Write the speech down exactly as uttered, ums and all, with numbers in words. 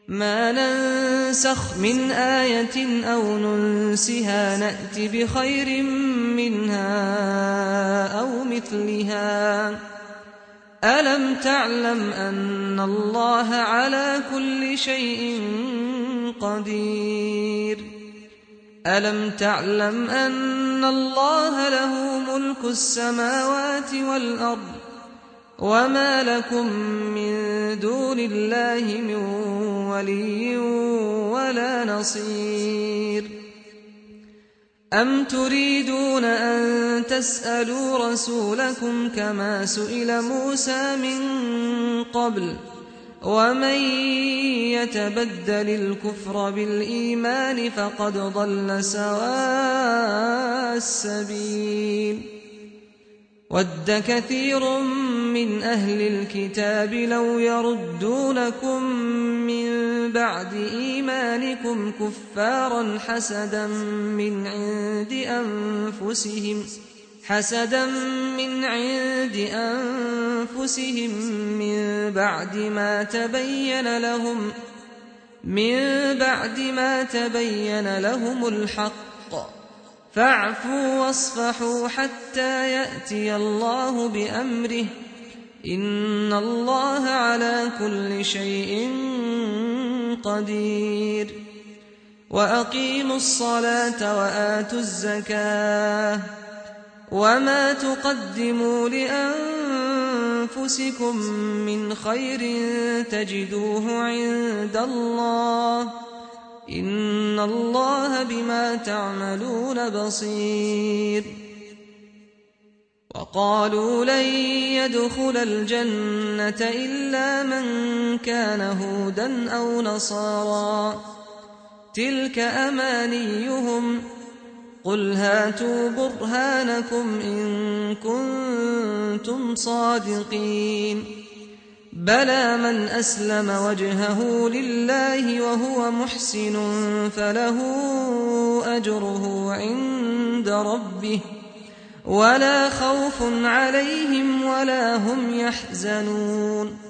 ما ننسخ من آية أو ننسها نأت بخير منها أو مثلها ألم تعلم أن الله على كل شيء قدير ألم تعلم أن الله له ملك السماوات والأرض وما لكم من دون الله من ولي ولا نصير أم تريدون أن تسألوا رسولكم كما سئل موسى من قبل ومن يتبدل الكفر بالإيمان فقد ضل سواء السبيل ود كثير من أهل الكتاب لو يردونكم من بعد إيمانكم كفارا حسدا من عند أنفسهم حسدا من عند أنفسهم من بعد ما تبين لهم من بعد ما تبين لهم الحق فاعفوا واصفحوا حتى يأتي الله بأمره إن الله على كل شيء قدير وأقيموا الصلاة وآتوا الزكاة وما تقدموا لأنفسكم من خير تجدوه عند الله إن الله بما تعملون بصير وقالوا لن يدخل الجنة إلا من كان هودا أو نصارى تلك أمانيهم قل هاتوا برهانكم إن كنتم صادقين بلى من أسلم وجهه لله وهو محسن فله أجره عند ربه ولا خوف عليهم ولا هم يحزنون